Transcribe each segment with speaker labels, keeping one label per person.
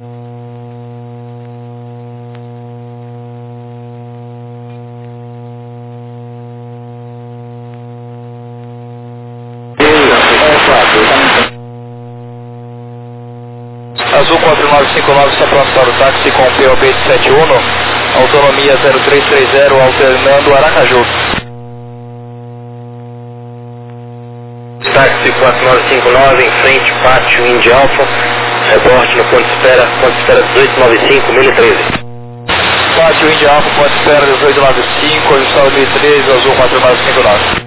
Speaker 1: Azul 4959 está pronto para o táxi com POB 71, autonomia 0330, alternando Aracaju.
Speaker 2: Táxi 4959 em frente, pátio Indy Alfa, reporte no ponto de espera 1895, 1013.
Speaker 1: Pátio Indy Alfa, ponto de espera 1895, ajustado 1013, Azul 4959.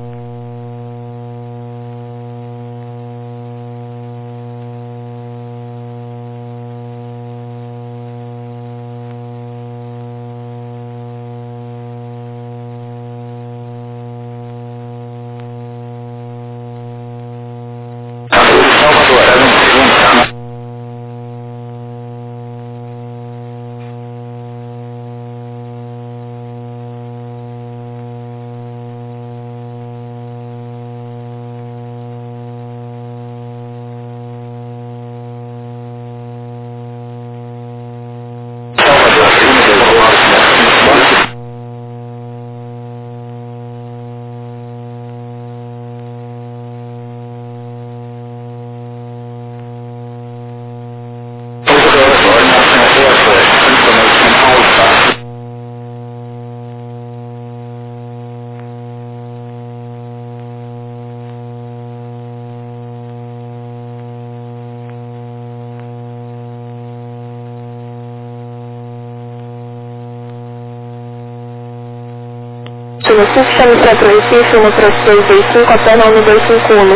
Speaker 3: Sul chame Centro Recife, no preço 225, até na 1251.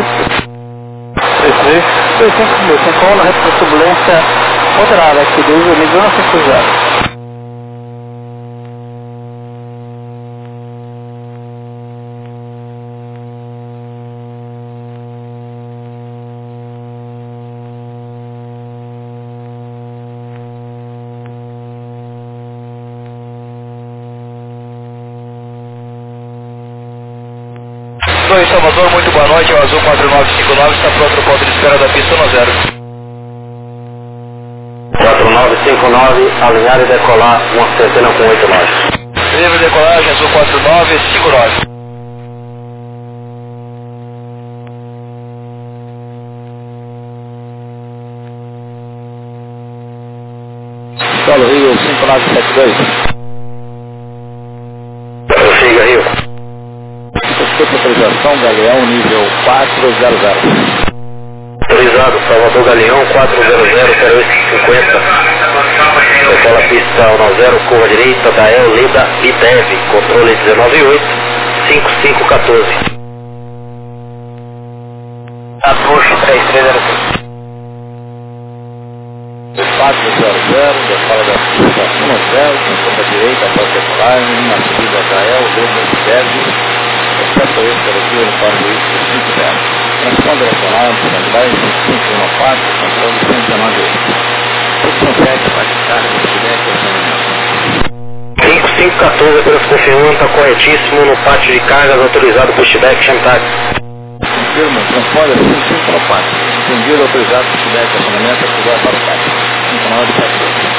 Speaker 4: 251, na reta de turbulência moderada aqui, desde 1950.
Speaker 1: Em Salvador, muito boa noite, o Azul 4959 está pronto no ponto de espera da pista 10.
Speaker 2: 4959, alinhar e decolar, uma centena com 8 nós.
Speaker 1: Livre decolagem, Azul 4959.
Speaker 4: Solo Rio 5972.
Speaker 2: Prossiga, Rio.
Speaker 4: Autorização Galeão nível 400.
Speaker 2: Autorizado, Salvador Galeão 400-0850. Decola pista 10, curva direita, Dael, Lida e Deve, controle 198-5514.
Speaker 1: Apuxo 3306.
Speaker 4: 400, decola da pista 10, curva direita, após decolagem, na subida Dael, Lida e Deve. Exceto esse aqui, ele pode ir por 50. Transição direcional, porcentagem 514, controle 119. Posição 7, parte de carga, feedback e acionamento.
Speaker 2: 5514, apenas confirmando, está corretíssimo no pátio de cargas, autorizado por feedback, Chemtag.
Speaker 4: Confirma, transponder 55 no pátio. Entendido, autorizado por feedback e acionamento, ativar para o pátio. 5972.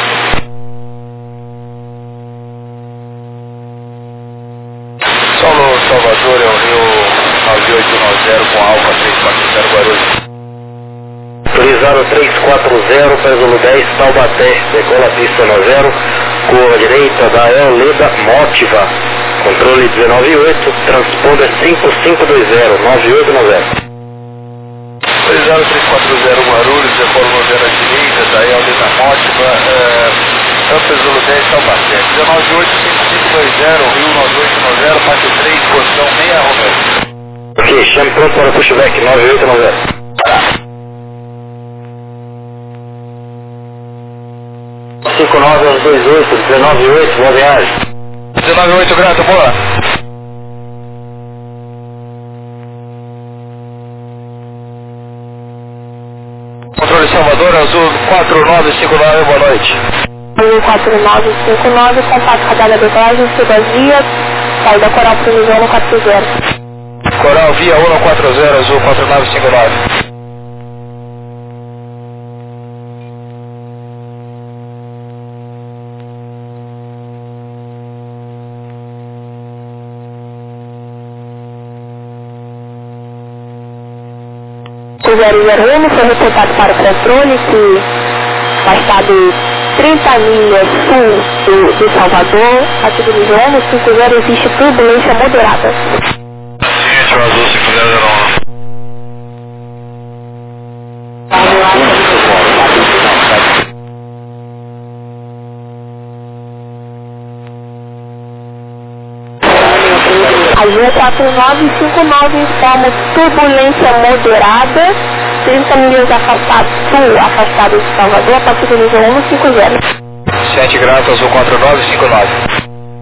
Speaker 1: Salvador é o Rio 9890 com Alfa 340 Guarulhos.
Speaker 2: Autorizado 340, Peso 10, Taubaté, decola pista 90, curva direita, Dael, Leda, Motiva, controle 198, transponder 5520, 9890.
Speaker 1: Autorizado 340 Guarulhos, decola 90 à direita, Dael, Leda, Motiva, Peso 10, Taubaté, 198-5520, Rio 9890, parte 3, porção 6 Romero.
Speaker 2: Ok, chame pronto para o pushback, 9890. 59 aos 28, 198, boa viagem.
Speaker 1: 198, grato, boa. Controle Salvador, Azul 4959, boa noite.
Speaker 3: Azul 4959, contato radar decolagem, siga via, saída Coral previsão no 40.
Speaker 1: Coral via 140, Azul 4959.
Speaker 3: 5001 foi reportado para o controle que afastado 30 milhas sul de Salvador, aqui do Lisboa, 50 existe turbulência moderada.
Speaker 1: Seguinte, o azul 5001.
Speaker 3: Azul 4959 informa turbulência moderada, 30 milhas sul afastado de Salvador, a partir do nível 150.
Speaker 1: 7 graus, azul 4959.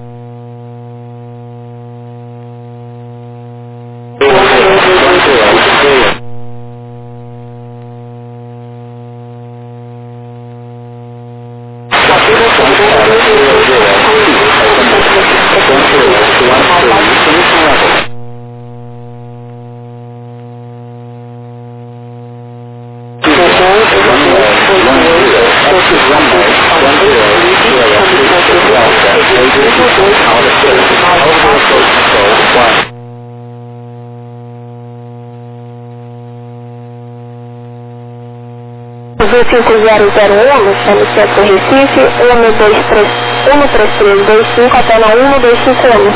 Speaker 3: Azul 5001, no centro do Recife, 13325, até na 1251.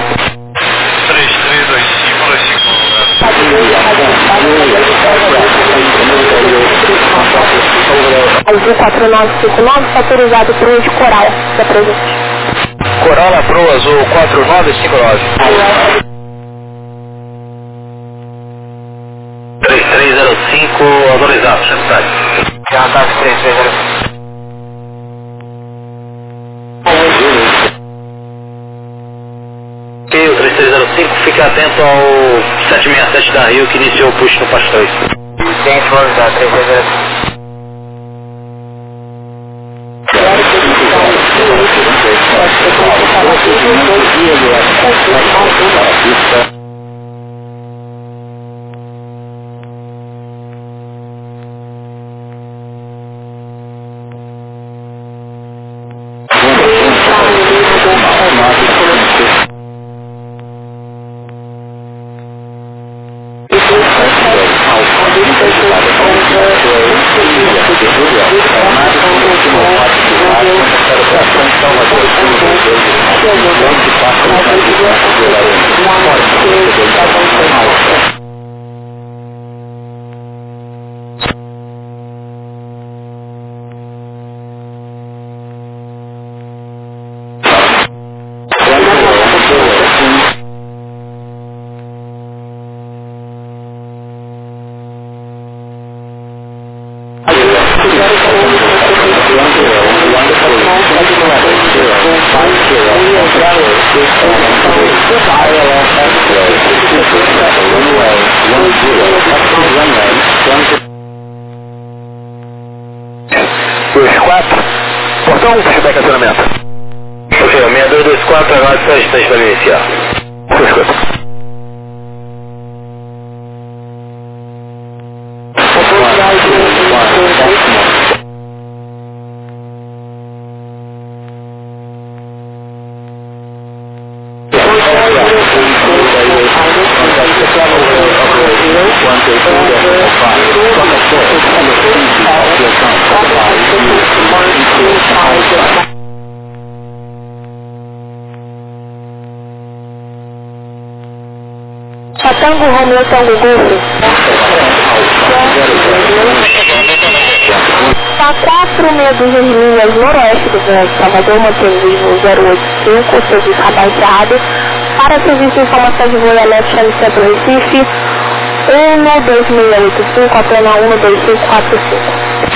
Speaker 1: 3325.
Speaker 3: Azul 4959 está autorizado para o de Coral, da presente.
Speaker 1: Coral na Pro, azul 4959.
Speaker 2: 3305, autorizado, secretário.
Speaker 1: Já está 3305.
Speaker 2: E o 3305 fica atento ao 767 da Rio que iniciou o push no Pastores.
Speaker 1: Tem informação da 3305.
Speaker 2: Portão 1, feedback acionamento. Ok, 6224, agora está para iniciar. Escuta.
Speaker 3: Tango Romeo, Tango Golfo. Está 4 meses milhas noroeste do Grande Salvador, mantendo o nível 085, serviço abaixado. Para serviço de informação de voo elétrico no centro do Recife, 12685, apenas 12545.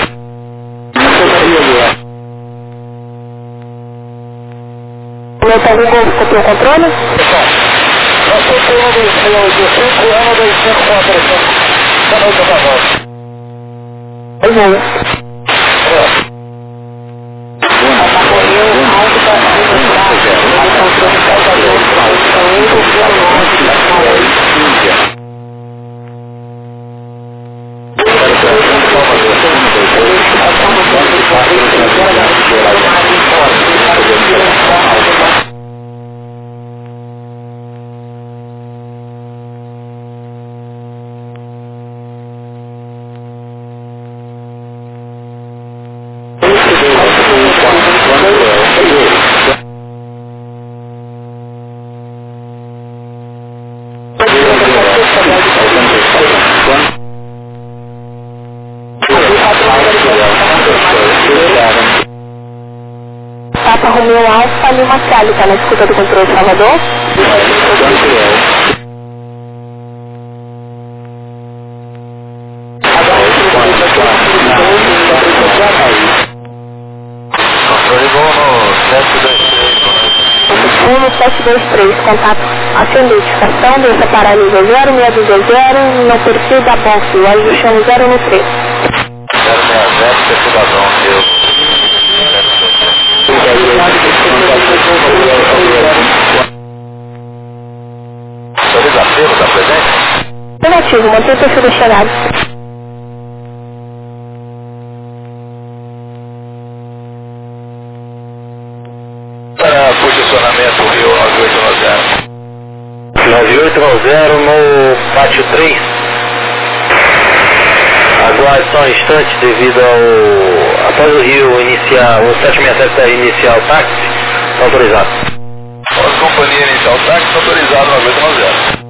Speaker 3: Romeo, Tango Golfo, copiou o controle? Romeo Alfa Lima Charlie, tá na escuta do controle de Salvador?
Speaker 1: Controle bom no
Speaker 3: 723, contato acender estação, deixa para nível 0620, no perfil da Bonfim, ajustamos 0 no 3.
Speaker 1: 060, perfil da Bonfim. Senhor desafio, tá presente?
Speaker 3: Negativo, manter o perfil destinado.
Speaker 1: Para posicionamento Rio 9890.
Speaker 2: 9890 no pátio 3. Aguarde só um instante devido ao... Após o Rio iniciar, o 767 iniciar o táxi, está autorizado.
Speaker 1: Após a companhia iniciar o táxi, está autorizado 9890.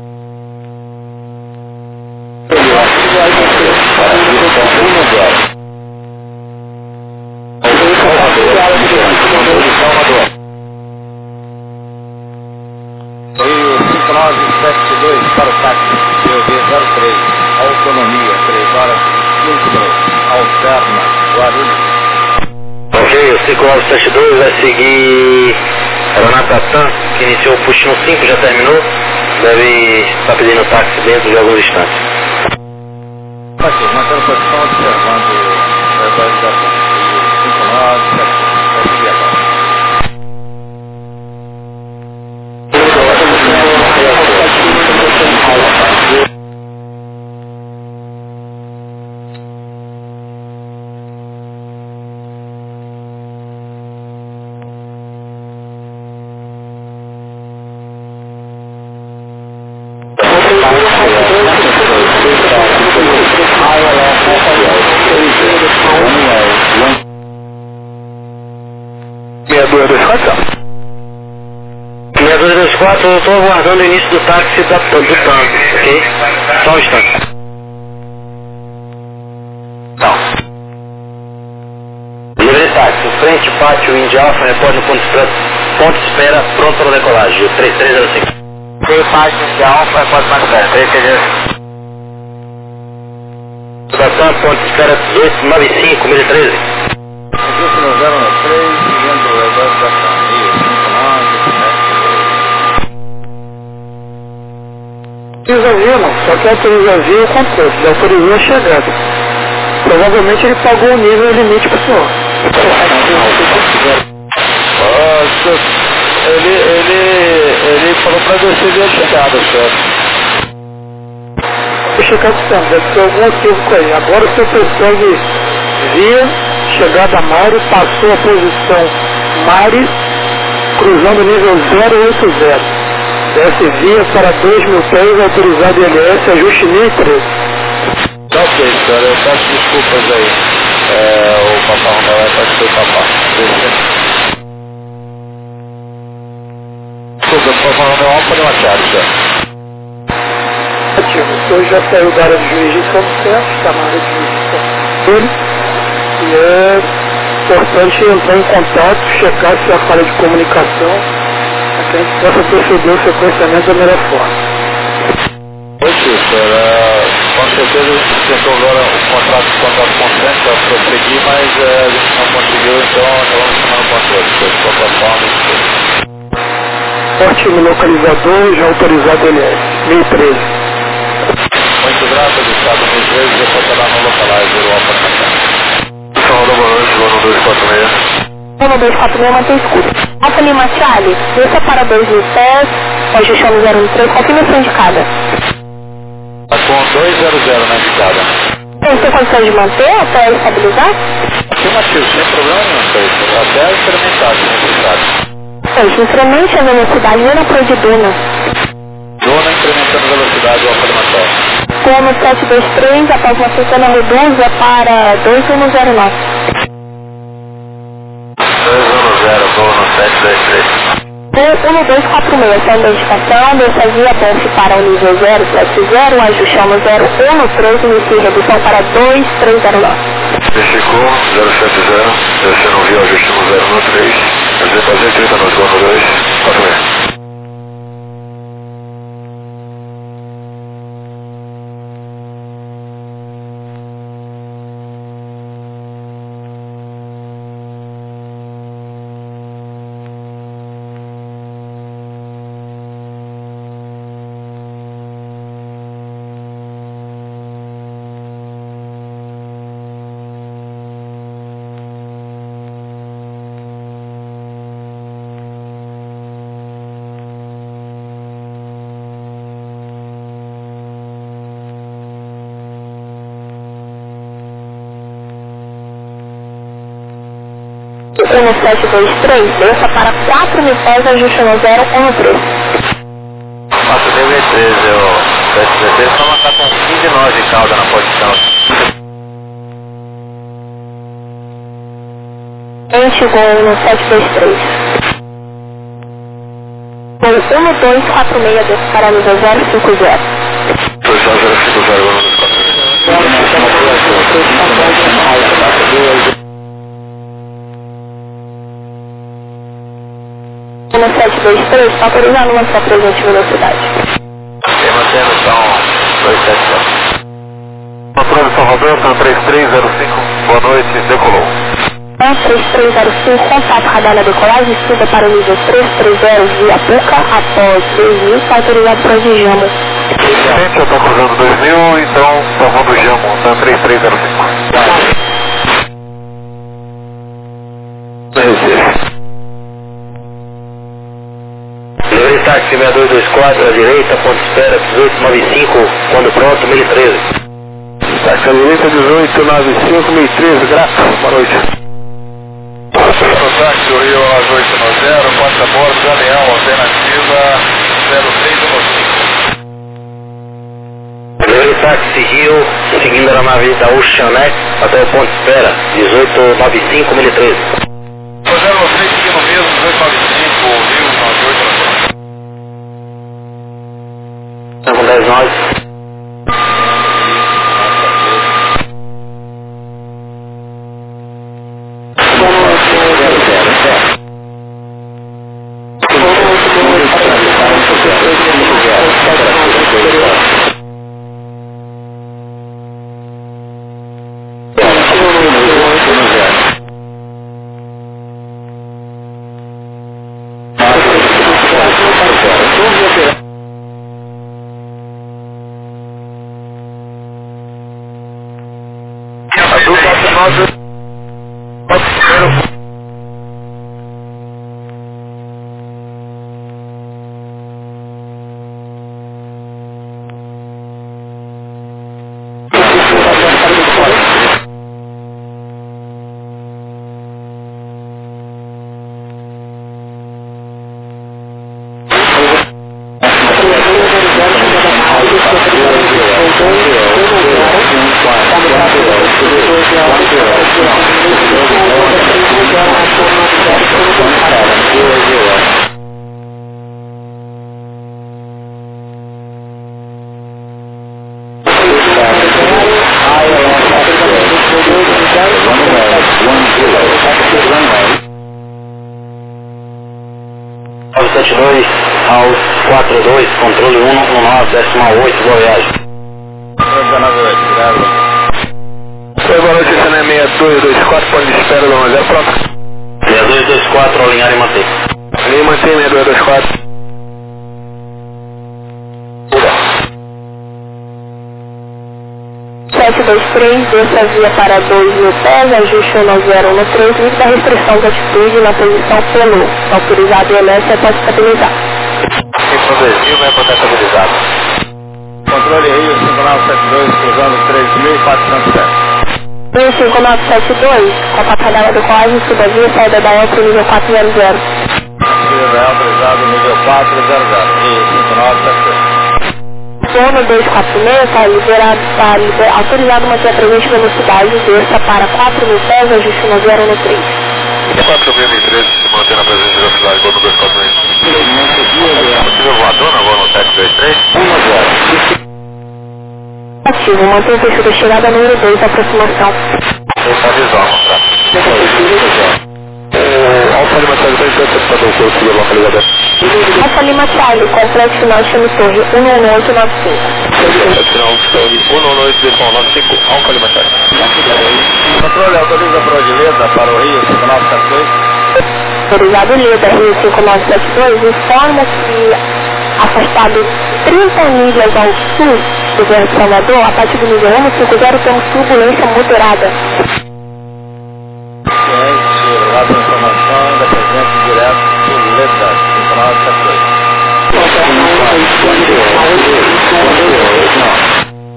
Speaker 4: Rio 5972 para o táxi, POV 03, autonomia, 3 horas e 5 minutos, alterna, Guarulhos.
Speaker 2: Ok, o 5972 vai seguir Aeronatatã, que iniciou o push no 5, já terminou. Deve estar pedindo táxi dentro de alguns instantes.
Speaker 4: Ok, mantendo posição, observando a atualização. Rio 5972, vai seguir agora. Eu estou aguardando o início do táxi do tanque, ok? Só um instante.
Speaker 1: Não.
Speaker 2: Livre táxi, frente, pátio, Índia Alfa, repórter no ponto de espera, pronto para decolagem, 3305.
Speaker 1: Frente, pátio, Índia Alfa, repórter mais perto, 3305.
Speaker 2: Estação, ponto de espera 1895, 1013.
Speaker 4: Registro no 093, seguindo o negócio da ação. Rio 5972.
Speaker 5: Autorizazinho não, só que autorizazinho acontece, ele autorizou a chegada. Provavelmente ele pagou o nível e limite para o senhor.
Speaker 1: Nossa, ele falou para descer via chegada, senhor.
Speaker 5: Vou checar com o senhor, deve ter algum motivo com ele. Agora o senhor persegue via chegada Mari, passou a posição Mari, cruzando o nível 080. Desce via para 2.000 pés, autorizado ILS, ajuste 1013.
Speaker 1: Tá ok, senhor, eu peço desculpas aí. O Papai Romeu vai estar de papá. Desculpa, o Papai Romeu Alfa Lima Charlie, senhor.
Speaker 5: O senhor já saiu da área de jurisdição do centro, está na área de jurisdição dele. E é importante entrar em contato, checar se a falha de comunicação, para que a gente possa proceder o sequenciamento da melhor forma.
Speaker 1: Oi, senhor, com certeza a gente tentou agora o contrato de contato com o centro para prosseguir, mas a gente não conseguiu, então vamos chamar o controle, senhor, de qualquer forma.
Speaker 5: Ótimo localizador, já autorizado LS, 1013.
Speaker 1: Muito grato, Gustavo, nos vezes, depois está lá no localizer, o Alfa Lima. São Paulo, boa noite, vou no 246.
Speaker 3: No 246, mantém escudo. Alfa Lima Charlie, desça para 2.000 pés, ajustamos 013, confirmação indicada.
Speaker 1: Está com 200 na indicada.
Speaker 3: Tem condição de manter até estabilizar?
Speaker 1: Afirmativo, sem problema nenhum, senhor. Até experimentado, se necessário.
Speaker 3: Pois, incremente a velocidade na apoio de Duna.
Speaker 1: Duna incrementando a velocidade do Alfa Lima Charlie.
Speaker 3: Como 723, após uma pequena reduza para 2109.
Speaker 1: 210, vou no 723.
Speaker 3: 1246, essa identificação, dessa via ponte para o nível 070, ajustamos 013, inicia redução para 2309.
Speaker 1: Verificou, 070, descendo o rio, ajustamos 013. Você fazer 30 no sono 2, 4 meses.
Speaker 3: No 723, desça para 4.000 pés, ajuste no 013.
Speaker 2: 4.013, o 713, só marcar com 15 nós de cauda na posição.
Speaker 3: Antigol no 723. Voo 1246, desça para Lusa 050.
Speaker 1: Posição 050,
Speaker 3: No 723, está autorizado manter a presente velocidade.
Speaker 2: Mantendo então 277.
Speaker 1: Controle Salvador, tá 3305, boa noite, decolou.
Speaker 3: 3305, contato radar na decolagem, suba para o nível 330 via Puca, após 2000, está autorizado para o Jamo.
Speaker 1: Gente, eu tô cruzando 2000, então tá voando Jamo, tá 3305.
Speaker 2: Livre táxi 6224 à direita, ponto espera 1895, quando pronto, 1013.
Speaker 1: Táxi à direita 1895, 1013, grato, boa noite. Táxi, o Rio às 890, porta bordo, Galeão, alternativa 0315.
Speaker 2: Livre táxi Rio, seguindo a nave da Oceanex até o ponto espera, 1895, 1013.
Speaker 1: Fazendo vocês seguindo mesmo, 1895, Rio, 9890.
Speaker 2: Com 10 nós. Aos 42, controle 119,8, boa viagem.
Speaker 1: 198, boa noite, esse é 6224, ponto de espera do 10, pronto.
Speaker 2: 6224, alinhar e manter.
Speaker 1: Alinhar e manter, 6224.
Speaker 3: 723, desça via para 2.000 pés, ajuste no 013, livre da restrição de altitude na posição pelo. Autorizado o LS pode estabilizar.
Speaker 2: Restrição 2000 vai poder estabilizado.
Speaker 4: Controle Rio 5972, cruzando 3.400 pés.
Speaker 3: 5972, contato radar do colagem, suba via, saída da EL para o nível 400.
Speaker 4: Saída da EL autorizado nível 400 e 5972.
Speaker 3: Zona 246, está liberado, autorizado manter a presente velocidade, desça para 4.000 pés, ajuste no 013.
Speaker 1: 4.013, se mantém na presente velocidade, voo no 246. Possível voador na voo no 723?
Speaker 3: Ativo, mantém o perfil da chegada número 2, aproximação.
Speaker 1: Alfa Lima 723,
Speaker 2: seguir localizador.
Speaker 3: Alfa Lima Charlie, complexo final chame torre 11895.
Speaker 2: Final torre 11895, Alfa Lima Charlie.
Speaker 4: Controle, autoriza a Prodileza para o Rio 5972.
Speaker 3: Autorizado Leda, Rio 5972, informa que afastado 30 milhas ao sul do Governo de Salvador, a partir do nível 150 temos turbulência moderada.
Speaker 4: Ciente, lá da informação da presença direto do Leda, 5972.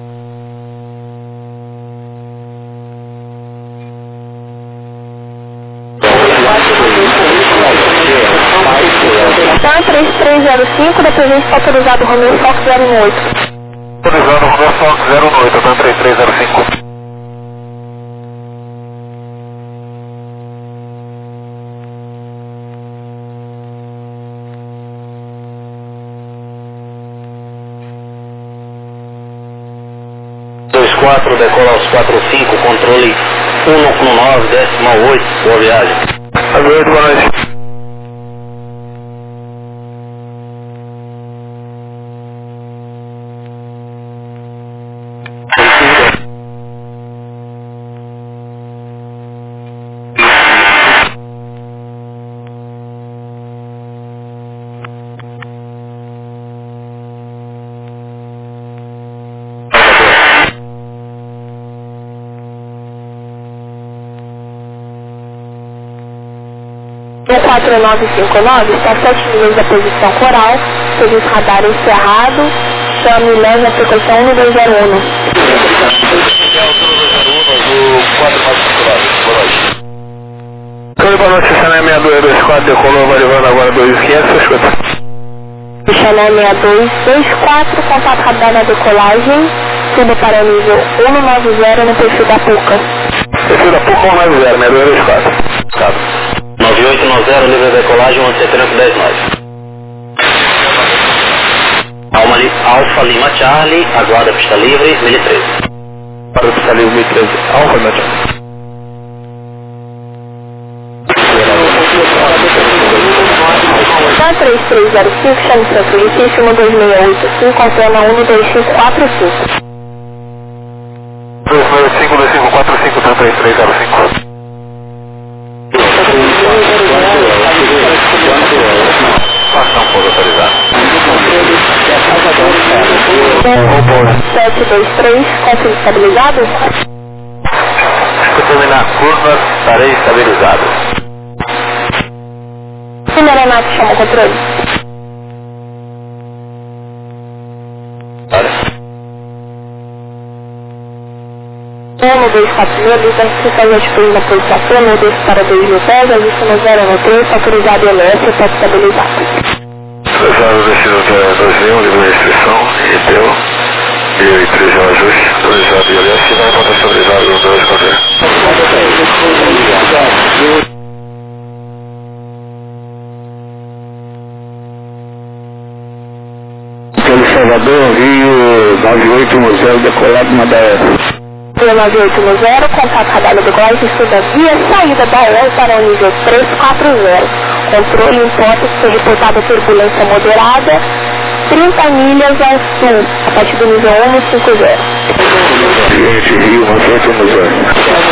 Speaker 3: Então, 3305 da presença autorizado Romeo Fox 018.
Speaker 1: Autorizado Romeo Fox 018, então 3305.
Speaker 2: Decola aos 45, controle 119, 10,8, boa viagem.
Speaker 1: Aguardo, boa noite.
Speaker 3: O 4959 está a 7 milhas da posição coral, serviço radar encerrado, chame e leve a frequência 1201.
Speaker 1: Boa noite, Chanel 6224, decolou, vai levando agora 2500, escuta.
Speaker 3: Chanel 6224, contato radar na decolagem, suba para o nível 190 no perfil da PUCA.
Speaker 1: Perfil da PUCA 190, 6224.
Speaker 2: 9890, livre decolagem, 179. Alfa Lima Charlie, aguarda pista livre, 1013.
Speaker 1: Para pista livre 1013, Alfa Lima Charlie.
Speaker 3: Tá 3305, chame centro Recife 12685, antena 12545.
Speaker 1: 265, 2545, 3305. Ação por autorizar.
Speaker 3: 723, confirme estabilizado.
Speaker 1: Escutando na curva, estarei estabilizado.
Speaker 3: Primeira aeronave chama o controle.
Speaker 1: Olha.
Speaker 3: 1246, luz da restrição de atitude na posição C, meu Deus para 2010, ajuste no 093, autorizado LS, está estabilizado.
Speaker 1: Autorizado destino 2000, livre de restrição, ITU, 1013 é o ajuste, autorizado ILS, vai para estabilizado no 240.
Speaker 5: Pelo Salvador, Rio 9810, decolado na DF.
Speaker 3: 9810, contato radar da decolagem, estuda via saída da OL para o nível 340. Controle importa ser reportada turbulência moderada, 30 milhas ao sul, a partir do nível 150.
Speaker 5: Cliente Rio 9810.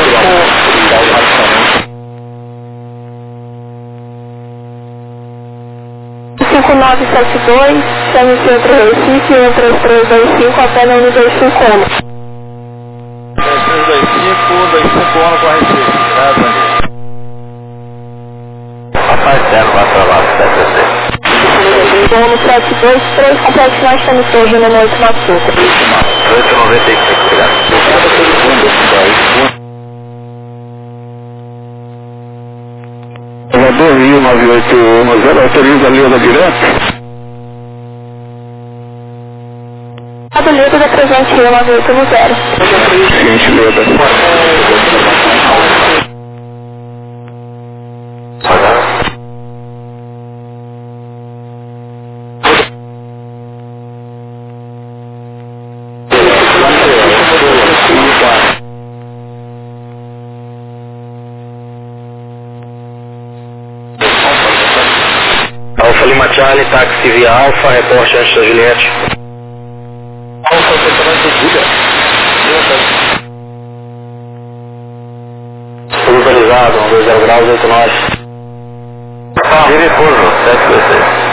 Speaker 3: 5972, chame centro Recife 13325, antena 1251.
Speaker 4: 251 com a Recife, graças a Deus.
Speaker 1: Rapaz, 0 vai para lá, 7
Speaker 3: Bônus 723, complexo nós chame torre no 895.
Speaker 1: 895, obrigado.
Speaker 5: Salvador, Rio 9810, autoriza a Leda direto.
Speaker 3: A do Leda da presente Rio 9810.
Speaker 5: Ciente Leda.
Speaker 2: Alfa Lima Charlie, táxi via Alfa, reporte antes da Juliette.
Speaker 1: Alfa, departamento de Buda.
Speaker 2: Localizado, 20 graus, 8 nós.
Speaker 1: Diretor, 726.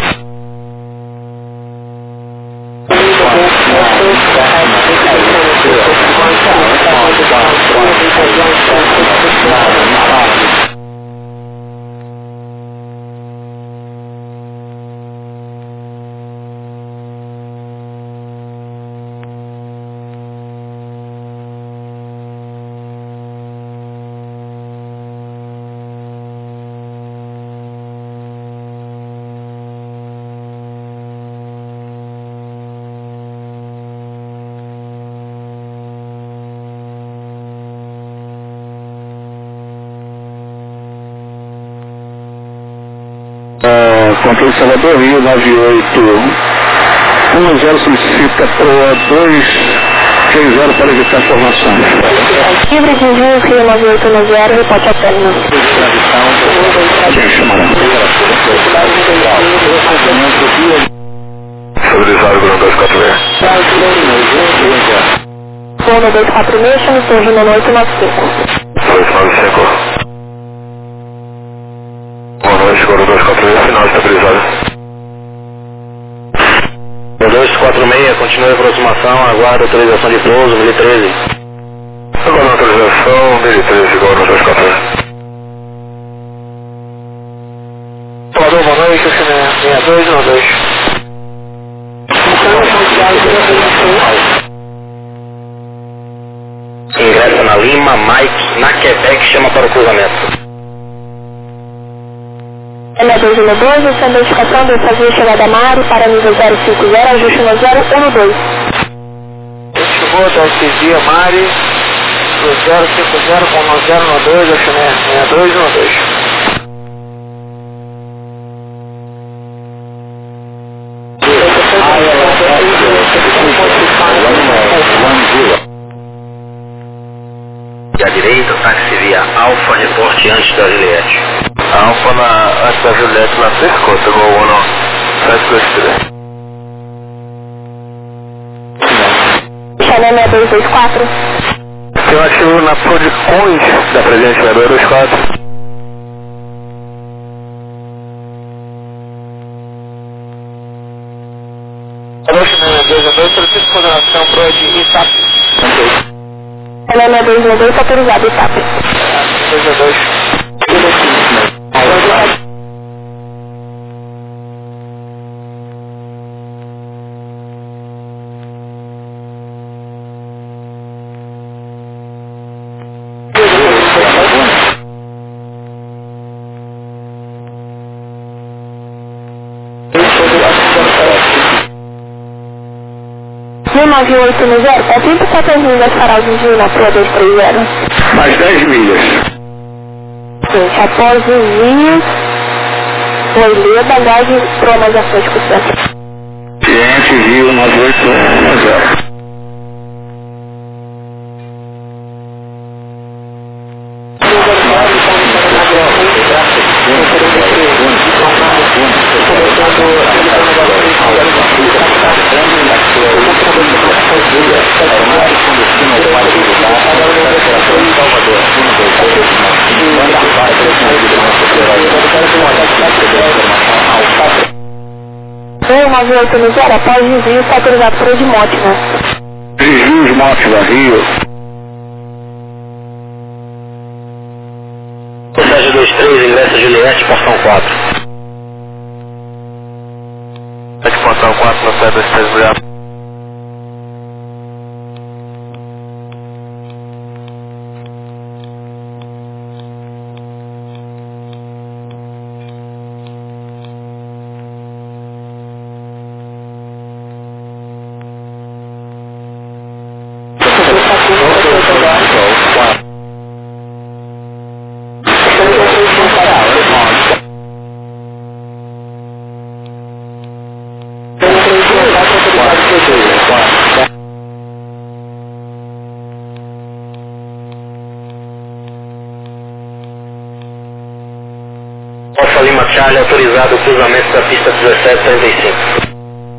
Speaker 5: Controle Salvador Rio 9810 solicita proa 260 para evitar formações.
Speaker 3: Livre de Rio, Rio 9810, reporte a término.
Speaker 5: Quem chamará?
Speaker 1: Estabilizado, Bruno 246.
Speaker 3: Bruno 246, chama Torre 895.
Speaker 1: 295. Boa noite, Bruno 246, final estabilizado.
Speaker 2: 246, continue a aproximação, aguarda autorização de pouso, 1013.
Speaker 1: Agora a autorização, 1013, igual no 246. Falou, boa noite, 6292.
Speaker 2: Ingressa na Lima, Mike, na Quebec, chama para o cruzamento.
Speaker 3: M212, essa identificação do fazer chegada a Mari para nível 050, ajuste no 012.
Speaker 1: Chegou da SG Mari, do 050 com 012, acho que é 6212.
Speaker 2: E à direita, táxi via Alfa, reporte antes da Juliette.
Speaker 1: Alfa antes da Juliette na Frescota, igual o 723.
Speaker 3: Chanel 6224.
Speaker 1: Tem um ativo na Prodicons da Presidente 6224. Alô, Chanel 6212, solicito coordenação pro de ITAP.
Speaker 3: Chanel 6212, autorizado, ITAP.
Speaker 1: 222.
Speaker 3: No 9810, é 34 milhas para o desvio na Proa 230.
Speaker 5: Mais 10 milhas.
Speaker 3: Gente, após o desvio, foi ler a bagagem Proa mais à frente com o centro.
Speaker 5: Cliente Rio 9810.
Speaker 3: Foi 9810, após o desvio, está autorizado por de Mótina.
Speaker 5: Desvios Mótiva Rio.
Speaker 2: Passagem 23, ingressa Juliette, portão 4.
Speaker 1: Aqui portão 4 no 723, obrigado.
Speaker 2: Alfa Lima Charlie, autorizado o cruzamento da pista 1735.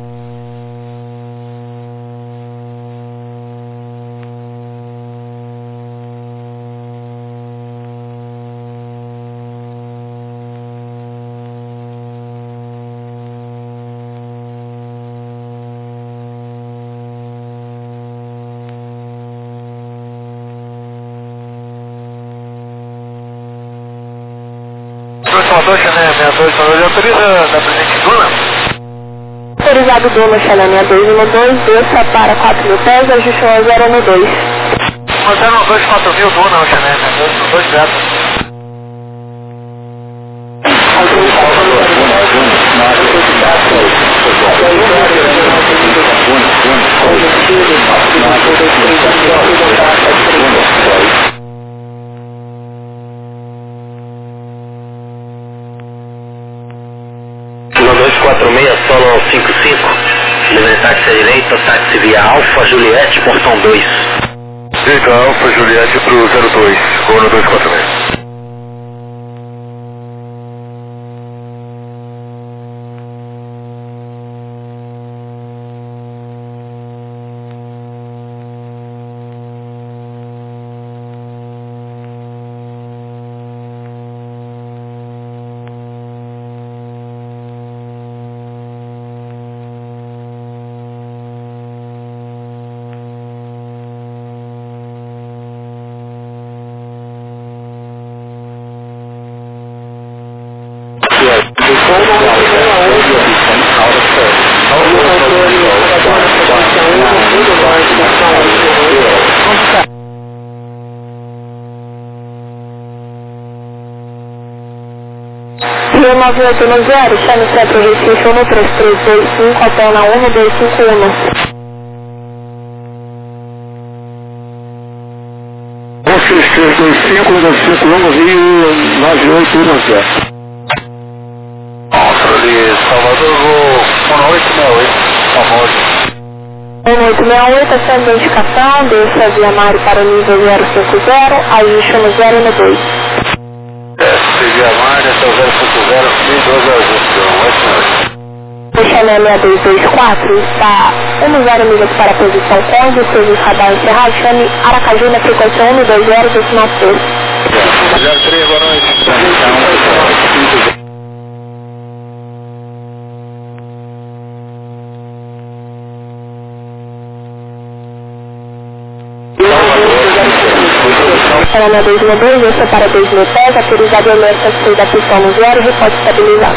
Speaker 1: Próximo 2, Chanel 62, autoriza da Presidente Duna?
Speaker 3: Autorizado Duna, Chanel 6212, desça para 4.000 pés, ajuste 1012.
Speaker 1: 1012, 4.000 Duna, Chanel 62, metros.
Speaker 2: No 246, solo 55, livre táxi à direita, táxi via Alfa Juliette, portão 2.
Speaker 1: Direita Alfa Juliette pro 02, corno 246.
Speaker 3: Rio 9810, chame Centro Recife 13325, hotel na 1251.
Speaker 5: 16325, 1251, Rio 9810.
Speaker 1: Nossa, ali, Salvador, vou 1868, famoso.
Speaker 3: 1868, essa é a identificação, desça via Mário para o nível 050, ajuste no 012.
Speaker 1: Via Mário, essa é o 050, 12 ajuste, 8
Speaker 3: Chanel 6224, está 10 milhas para a posição Conde, serviço radar encerrado, chame Aracaju na frequência 120, decimal 3.
Speaker 1: 03, boa noite.
Speaker 3: Chanel 212, desça para 2.000 pés, autorizado a emergência da pistão no 0, reporte estabilizado.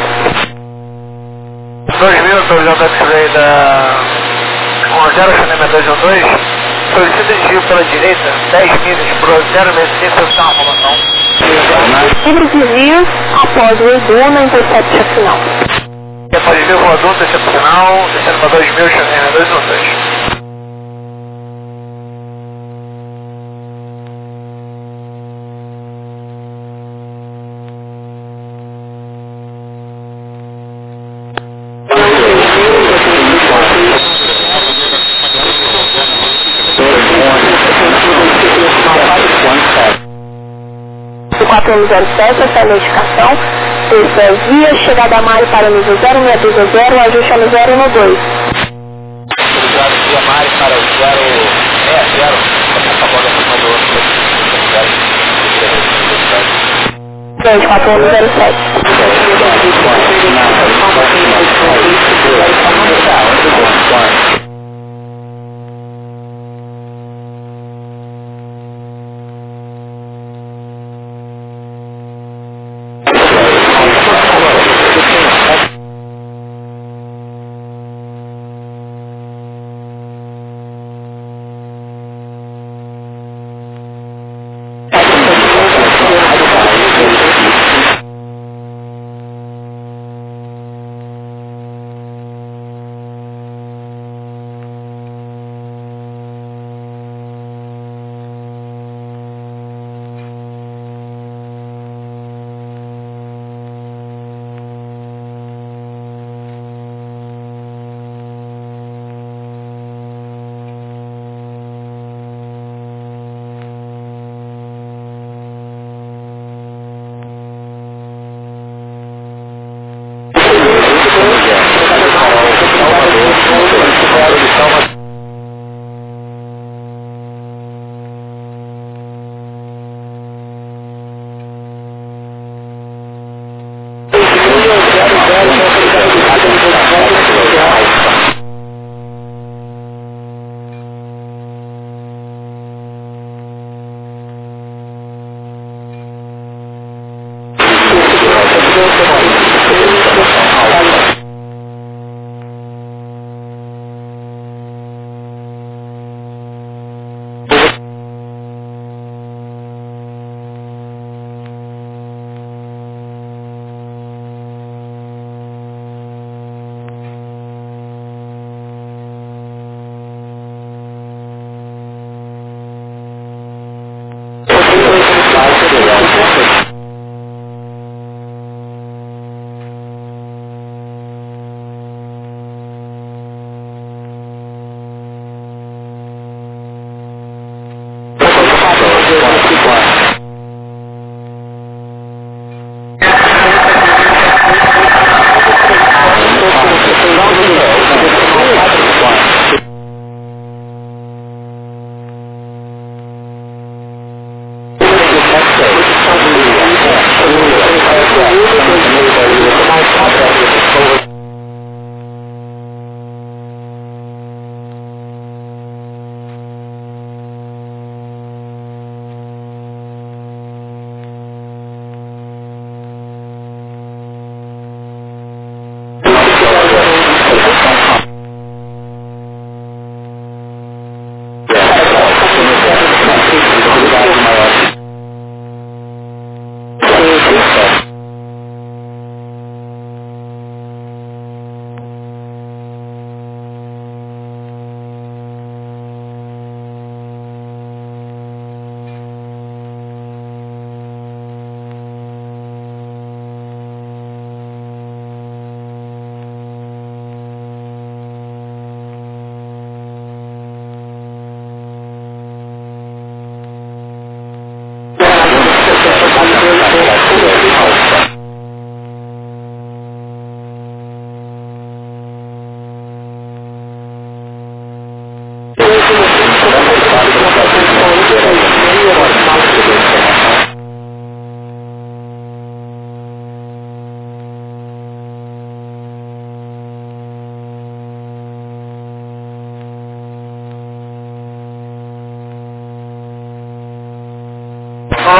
Speaker 1: 2000, autorizado da X-Ray da 10, Chanel 212, solicita desvio pela direita, 10 milhas por 065, está a arrumação.
Speaker 3: Livre desvio após o Edu na interception final.
Speaker 1: Após desvio com adulto, excepcional, descendo para 2000, Chanel 212.
Speaker 3: O 4107, essa é a notificação, desça via chegada a Mário para o nível 0620, ajuste no 012.
Speaker 1: Autorizado via Mário para o 060, acabou da cima do outro.
Speaker 3: 4107.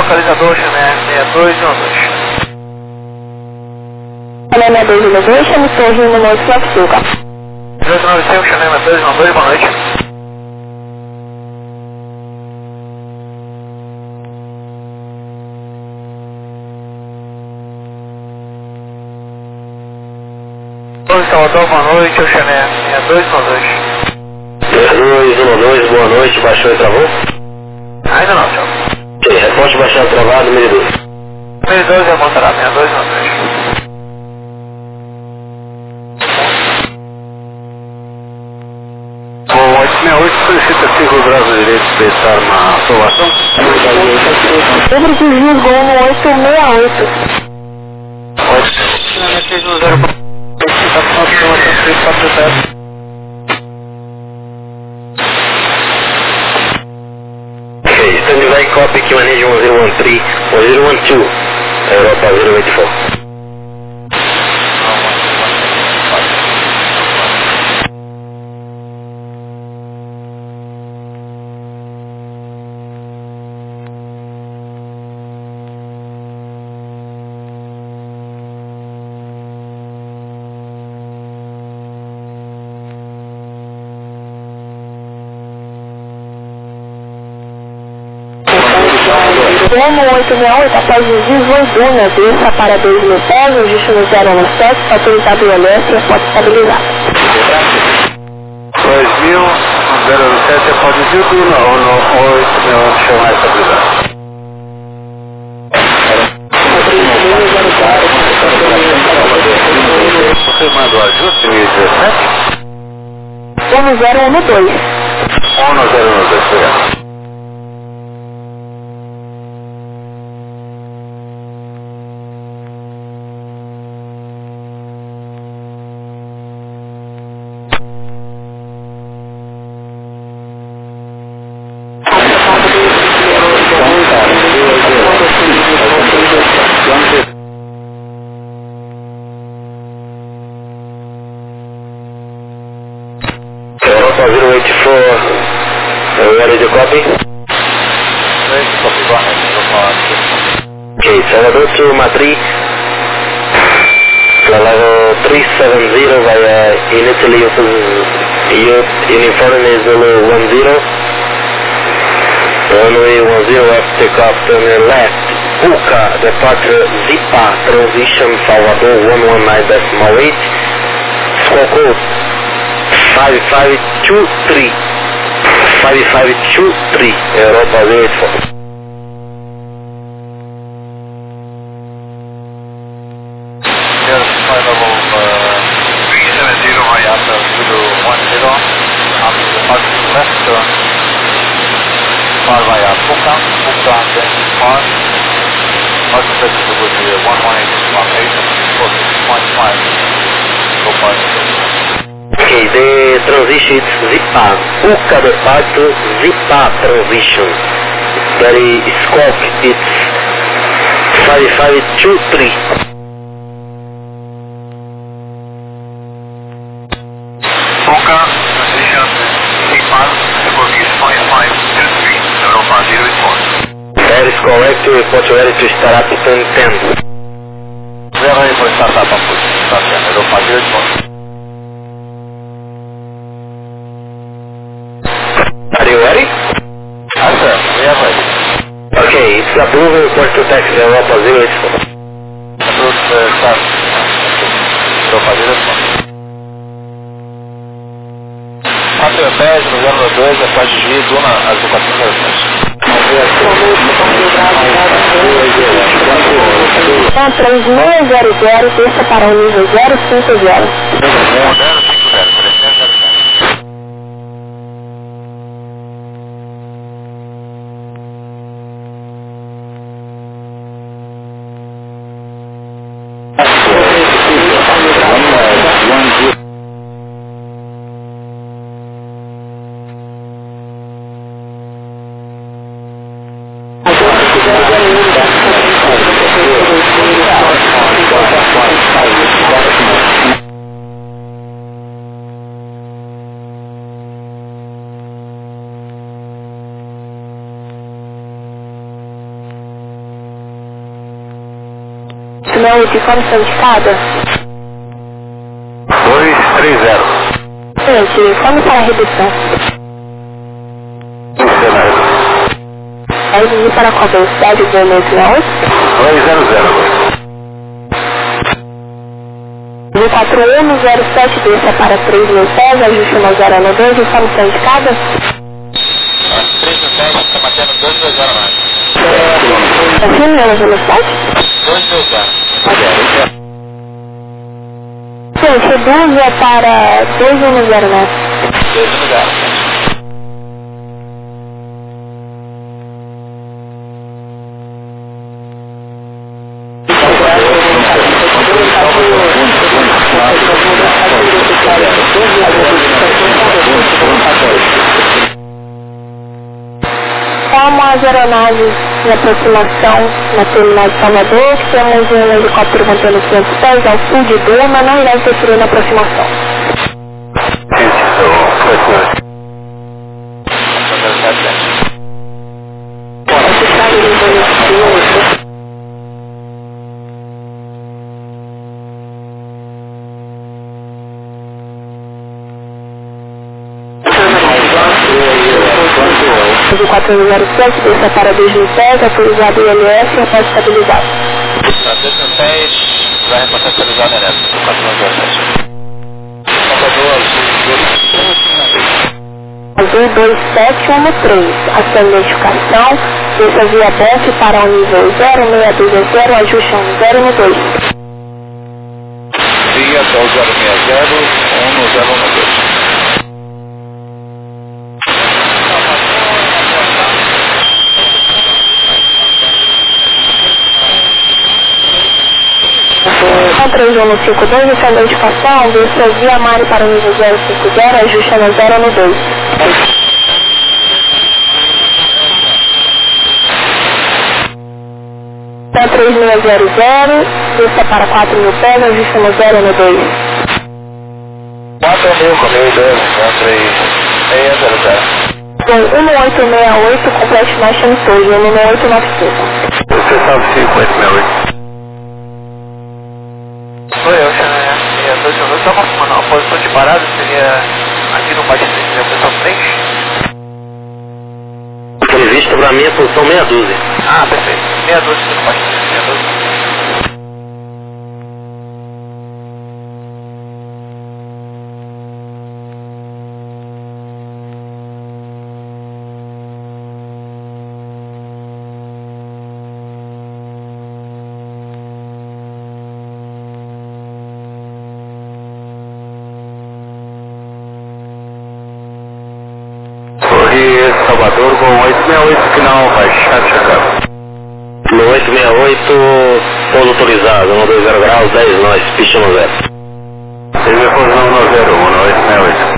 Speaker 1: localizador Xané 6212.
Speaker 3: Xané 6212, chame torre no norte da Silva.
Speaker 1: 295, Xané 6212, boa noite. Torre Salvador, boa noite, o Xané 6212.
Speaker 2: 6212, boa noite, baixou e travou?
Speaker 1: Ainda não, senhor.
Speaker 2: Ok, resposta baixado travado, número 12.
Speaker 1: Número 12 é montará 6212.
Speaker 2: O 868 solicita 5 graus à direita para estar uma aprovação.
Speaker 3: Sobre desvio gol no 868.
Speaker 1: 866
Speaker 2: Ok, standby copy que maneja 1013, 1012, Europa 084.
Speaker 3: Como 868, após desvio Duna, desça para 2.000 pés, registro no 017, autorizado violência, pode estabilizar.
Speaker 2: 2007 pode vir Duna ou no 868 chamar estabilizado. Você mandou ajuste 2017?
Speaker 3: 1012.
Speaker 2: 1012, obrigado. Europa 084, ready to copy?
Speaker 1: Ready to copy, go ahead.
Speaker 2: Okay, Salvador to Madrid, level 370 via in Italy, uniform is 10, runway 10 left, take off, turn left, UCA, departure Zipa, transition Salvador 119.8, squawk code 5523, 5523, Europa 084.
Speaker 1: Final 370 Hayata 010, after the parking left turn, far via Puka, then far, parking left to go to 118.8, 46.5, so far.
Speaker 2: Okay, the transition is Zipa, UCA departure, Zipa transition. Very scope, it's 5523.
Speaker 1: Puka, transition, Sigma, Portuguese 5523, Europa 084.
Speaker 2: That is correct, report ready to start up 1010.
Speaker 1: Zero ready for startup on push, Europa 084.
Speaker 2: Are you ready?
Speaker 1: Yes sir, we are ready.
Speaker 2: Okay, it's approved, report to taxi Europa 084.
Speaker 1: Approved start, Europa 084. Quatro pés no 02, após desvio, Duna, azul 402.
Speaker 3: Então, 3600, desça para o nível 050.
Speaker 1: Moderno 50, 300.
Speaker 3: 8, informação indicada.
Speaker 1: 230.
Speaker 3: Gente, vamos para a redução. Aí vim para qual velocidade do 200. 24107 desça para 3 mil pés, ajuste no 0 no 2, informação indicada.
Speaker 1: 3 mil pés, está batendo 220 mais.
Speaker 3: Assim, menos velocidade?
Speaker 1: 220.
Speaker 3: Gente, reduza para 210, né?
Speaker 1: 210.
Speaker 3: Como as aeronaves de aproximação na terminal de Salvador, que temos um helicóptero montando 500 pés ao sul de Duma, não irá interferir na aproximação. O 407 desça para 2 mil pés, autorizado o ILS e após estabilizado.
Speaker 1: Para 2 mil pés, vai reportar estabilizado elétrico. 407.
Speaker 3: Azul 2713, ação de identificação, desça via BEF para o nível 0620, ajuste 10 no 2.
Speaker 1: Via até o 060, 1012.
Speaker 3: Com 3152, essa identificação, desça via Mari para o nível 050, ajuste no 0 no 2. Com 3600, desça para 4 mil pés, ajuste no 0 no 2.
Speaker 1: 4.000 comigo, 2, 600.
Speaker 3: Com 1868, complete marcha no Torre, 1895.
Speaker 1: Você sabe 568. Sou eu, Xané. Eu estava uma posição de parada, seria aqui no bate frente, a posição 3.
Speaker 2: Previsto para mim a posição meia dúzia.
Speaker 1: Ah, perfeito. Meia dúzia aqui no bate frente, meia dúzia. Salvador com 868, final, baixado, chegando.
Speaker 2: No 868, pouso autorizado, 120 graus, 10 nós, pista no 0.
Speaker 1: Seja posição no 01, no 868.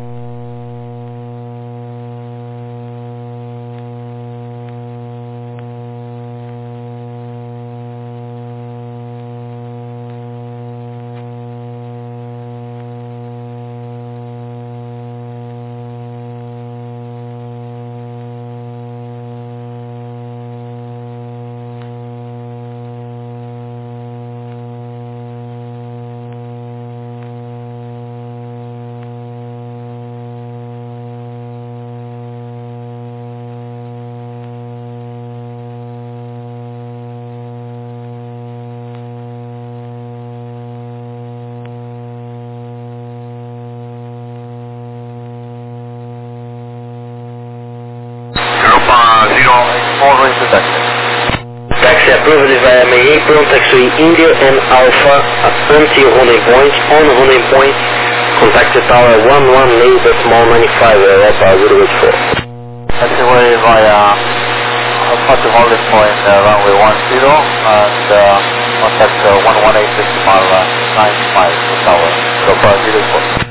Speaker 2: Taxi approved is via MAA, Pro Taxi India and Alpha until holding point, on holding point, contact the tower 11.95, Europa 084.
Speaker 1: Taxiway via Alpha to holding point, runway 10, and contact 118 mile 95 tower, Europa 084.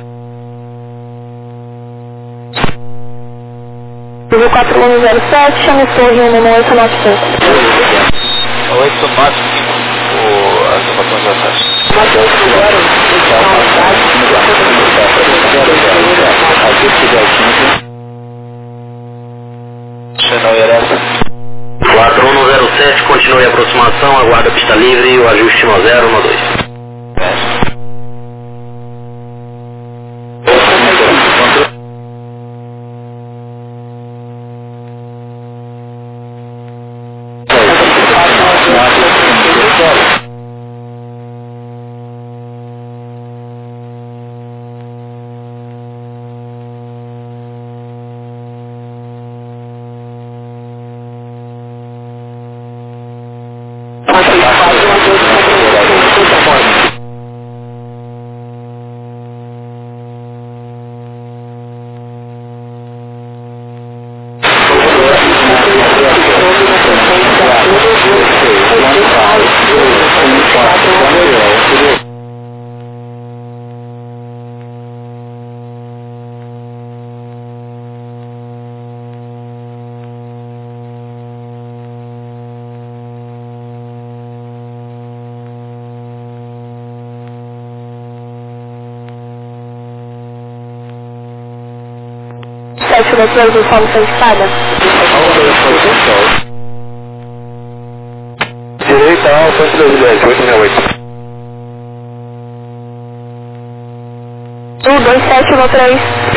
Speaker 3: 4107, chame Torre 11895.
Speaker 1: 895, as informações de acesso. Channel IRS.
Speaker 2: 4107, continue a aproximação. informação, aguarda a pista livre, o ajuste 1012.
Speaker 3: Depois do som santificada.
Speaker 1: Direita alfa, 210, 868.
Speaker 3: 2713.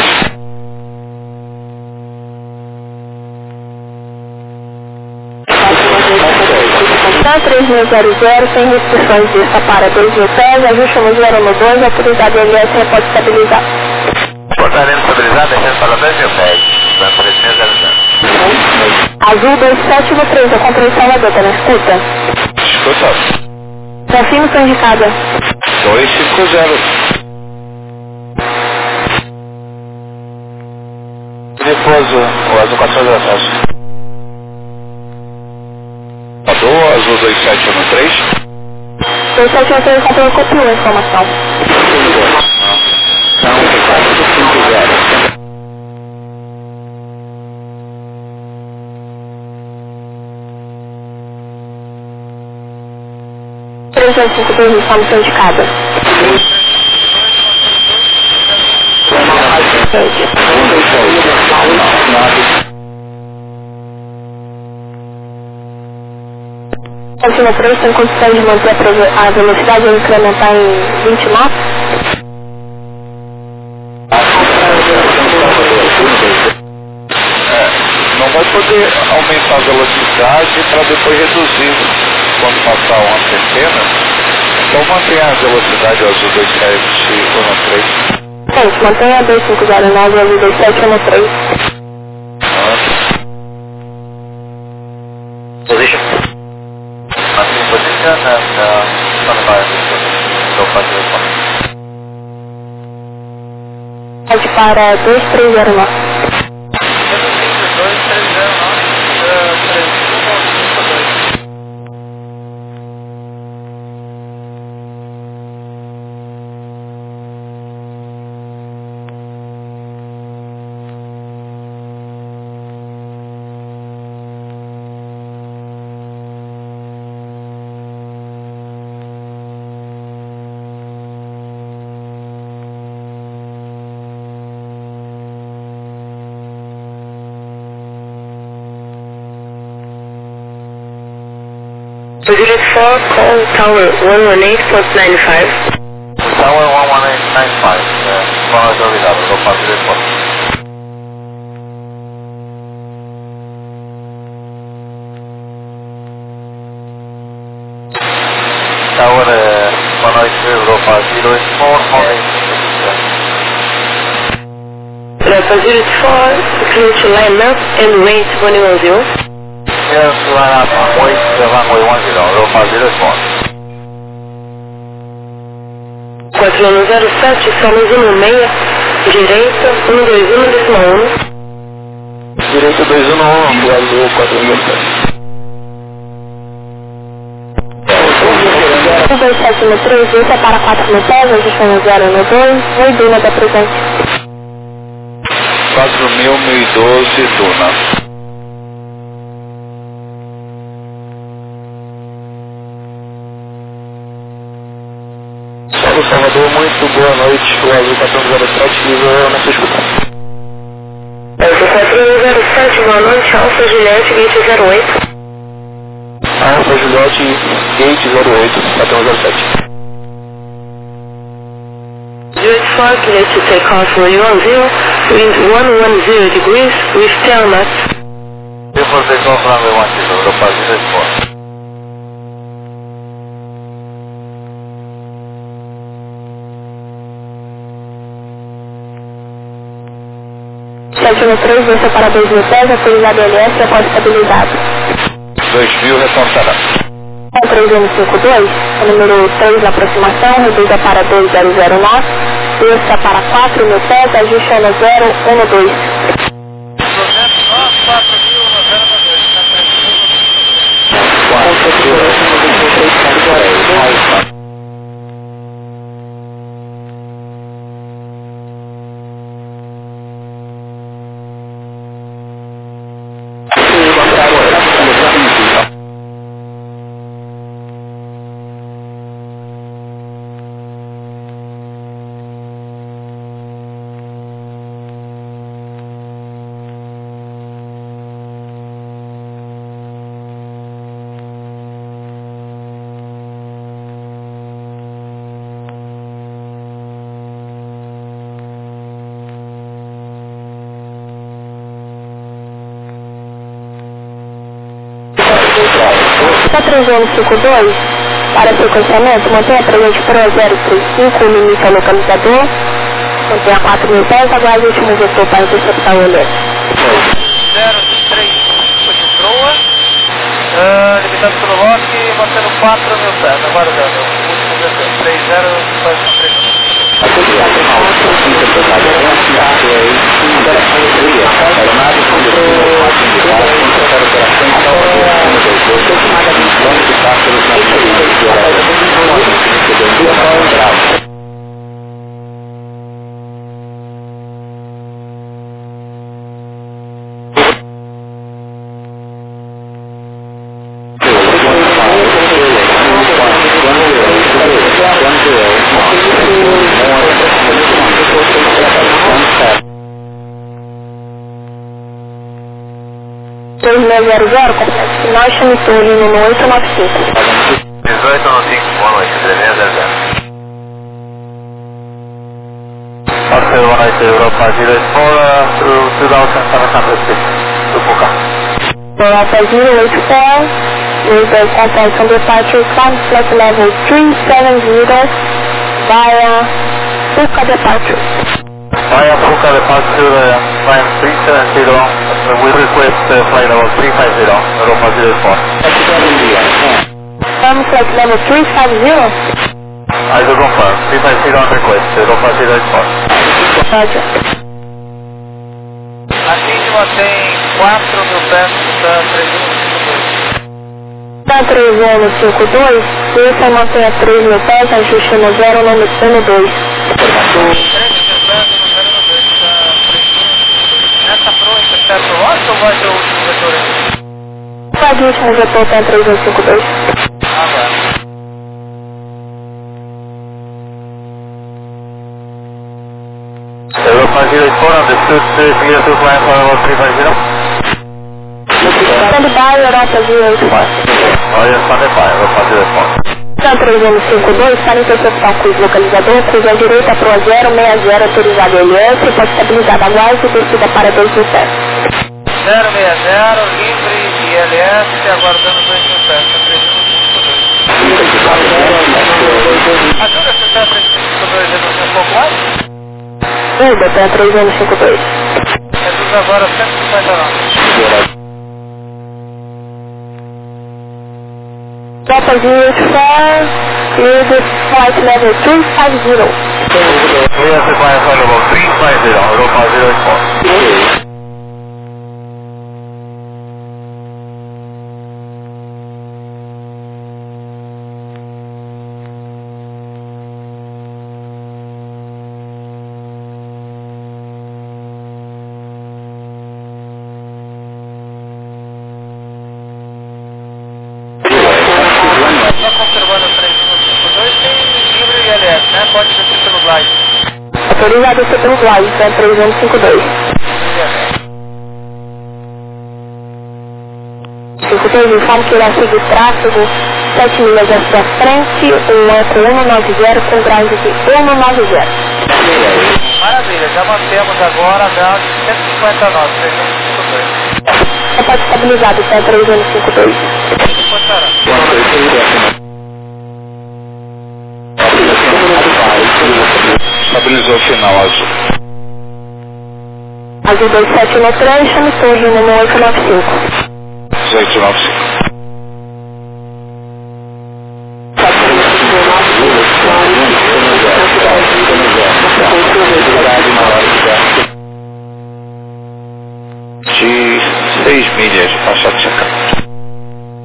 Speaker 3: Tá 3000, sem restrições vista para 2000 pés, ajuste no 012, autorizado MS pode estabilizar.
Speaker 1: Portaria estabilizada, descendo para 2000 pés, 3000.
Speaker 3: Azul 2713, a compreensão é data, não escuta?
Speaker 1: Escuta.
Speaker 3: Confirmo sua indicada.
Speaker 1: 250. Depois o azul 14 de acesso. Azul 2713.
Speaker 3: 2713 comprou, copiou a informação. Informação indicada. Continua 3, tem condições de manter a velocidade ou incrementar em 20 knots?
Speaker 1: Não vai poder aumentar a velocidade para depois reduzir quando passar uma centena. Então mantenha a velocidade azul 2713.
Speaker 3: Gente, mantenha a 2509 azul 2713.
Speaker 2: Position.
Speaker 1: Assim, position and standby.
Speaker 3: Pode para 2309.
Speaker 6: Unit 4, call Tower 118.95.
Speaker 1: Tower 11895. Fala de obrigado, vou fazer depois. Tower 118, Europa 084,
Speaker 6: Unit 4, clear to line up and range 110.
Speaker 1: Yes, line up, wait, runway 10, Europa 04.
Speaker 6: 4107, somos 16, direita 121.1.
Speaker 1: Direita 211, azul 4007.
Speaker 3: 2713, isso para 4 pés, ajustando 012, oi Duna da presente.
Speaker 1: 4012, Duna. Salvador, muito boa noite, o azul 1407, nível na sua escuta.
Speaker 6: Azul 4107, boa noite, Alfa Juliette 2008.
Speaker 1: Alfa Juliette, gate 08, padrão 07.
Speaker 6: Juliet 4, clear to take off for you on 0, wind 110 degrees with tail knots.
Speaker 1: Before take off runway 10, Europa 04.
Speaker 3: Sétimo 3, desça para 2.000 pés, autorizado LS após estabilidade.
Speaker 1: 2.000, retornará.
Speaker 3: 3152, número 3 na aproximação, reduza para 2009, desça para 4.000 pés, ajuste ano 012. Está 3152, para sequenciamento, mantenha presente Pro 035, o limite ao localizador, mantenha 4.000 pés, aguarde o último vetor para interceptar o elemento.
Speaker 1: 035 de proa, limitando pelo lock, mantendo 4.000 pés, aguardando o último vetor, 30,
Speaker 3: complexo final, chame Torino no 895.
Speaker 1: 1895, boa noite, 3600. Parcel 180 Europa 04 through 2700 feet, Tupuca.
Speaker 3: Europa 084, with the contact departure from flight level 370 via Fuca departure.
Speaker 1: Via Fuca departure, climb 370, we request flight level 350, Europa 04.
Speaker 3: From flight level 350.
Speaker 1: I do confirm, 350 on request, Europa 04.
Speaker 3: Roger.
Speaker 1: Aqui mantém 4.000 pés,
Speaker 3: Está 3152, desça e mantenha 3.000 pés, ajuste no 0 no 2.
Speaker 1: Essa proa intercepta o lote ou vai ter o último vetor aí?
Speaker 3: Vai de último vetor está 3152.
Speaker 1: Agora. Europa 04, understood, clear to fly for level 350.
Speaker 3: Stand by, Europa 084.
Speaker 1: Olha, stand by, Europa 04.
Speaker 3: Está 3152, para interceptar o cruze localizador, cruze à direita, proa 060, autorizado LS, pode estabilizar a guarda e descida para 2.000 pés.
Speaker 1: 060, livre e LS, aguardando 2.000 pés, 3152. Ajuda se está 3152 reduzir um pouco mais?
Speaker 3: Uba, está 3152.
Speaker 1: Reduz agora 159.
Speaker 3: Delta 085, clear the flight level 350.
Speaker 1: Clear to fly level 350, Europa 04. Conservando 3152, tem livre e LS, né? Pode descer pelo glide.
Speaker 3: Autorizado a descer pelo glide, está 3152. 252, informo que irá seguir tráfego 7 milhas à sua frente, um eco 190 com grau de 190.
Speaker 1: Maravilha, já mantemos agora grau de 159, 352.
Speaker 3: Pode estabilizado, tá 3152.
Speaker 1: Estabilizou o final azul.
Speaker 3: Azul 27 no trecho, me estou rindo no 895.
Speaker 1: 895. De 6 milhas de faixa de checagem.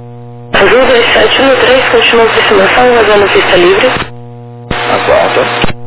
Speaker 6: Azul 27 no 3, continua aproximação, vazando pista livre.
Speaker 1: Aguarda.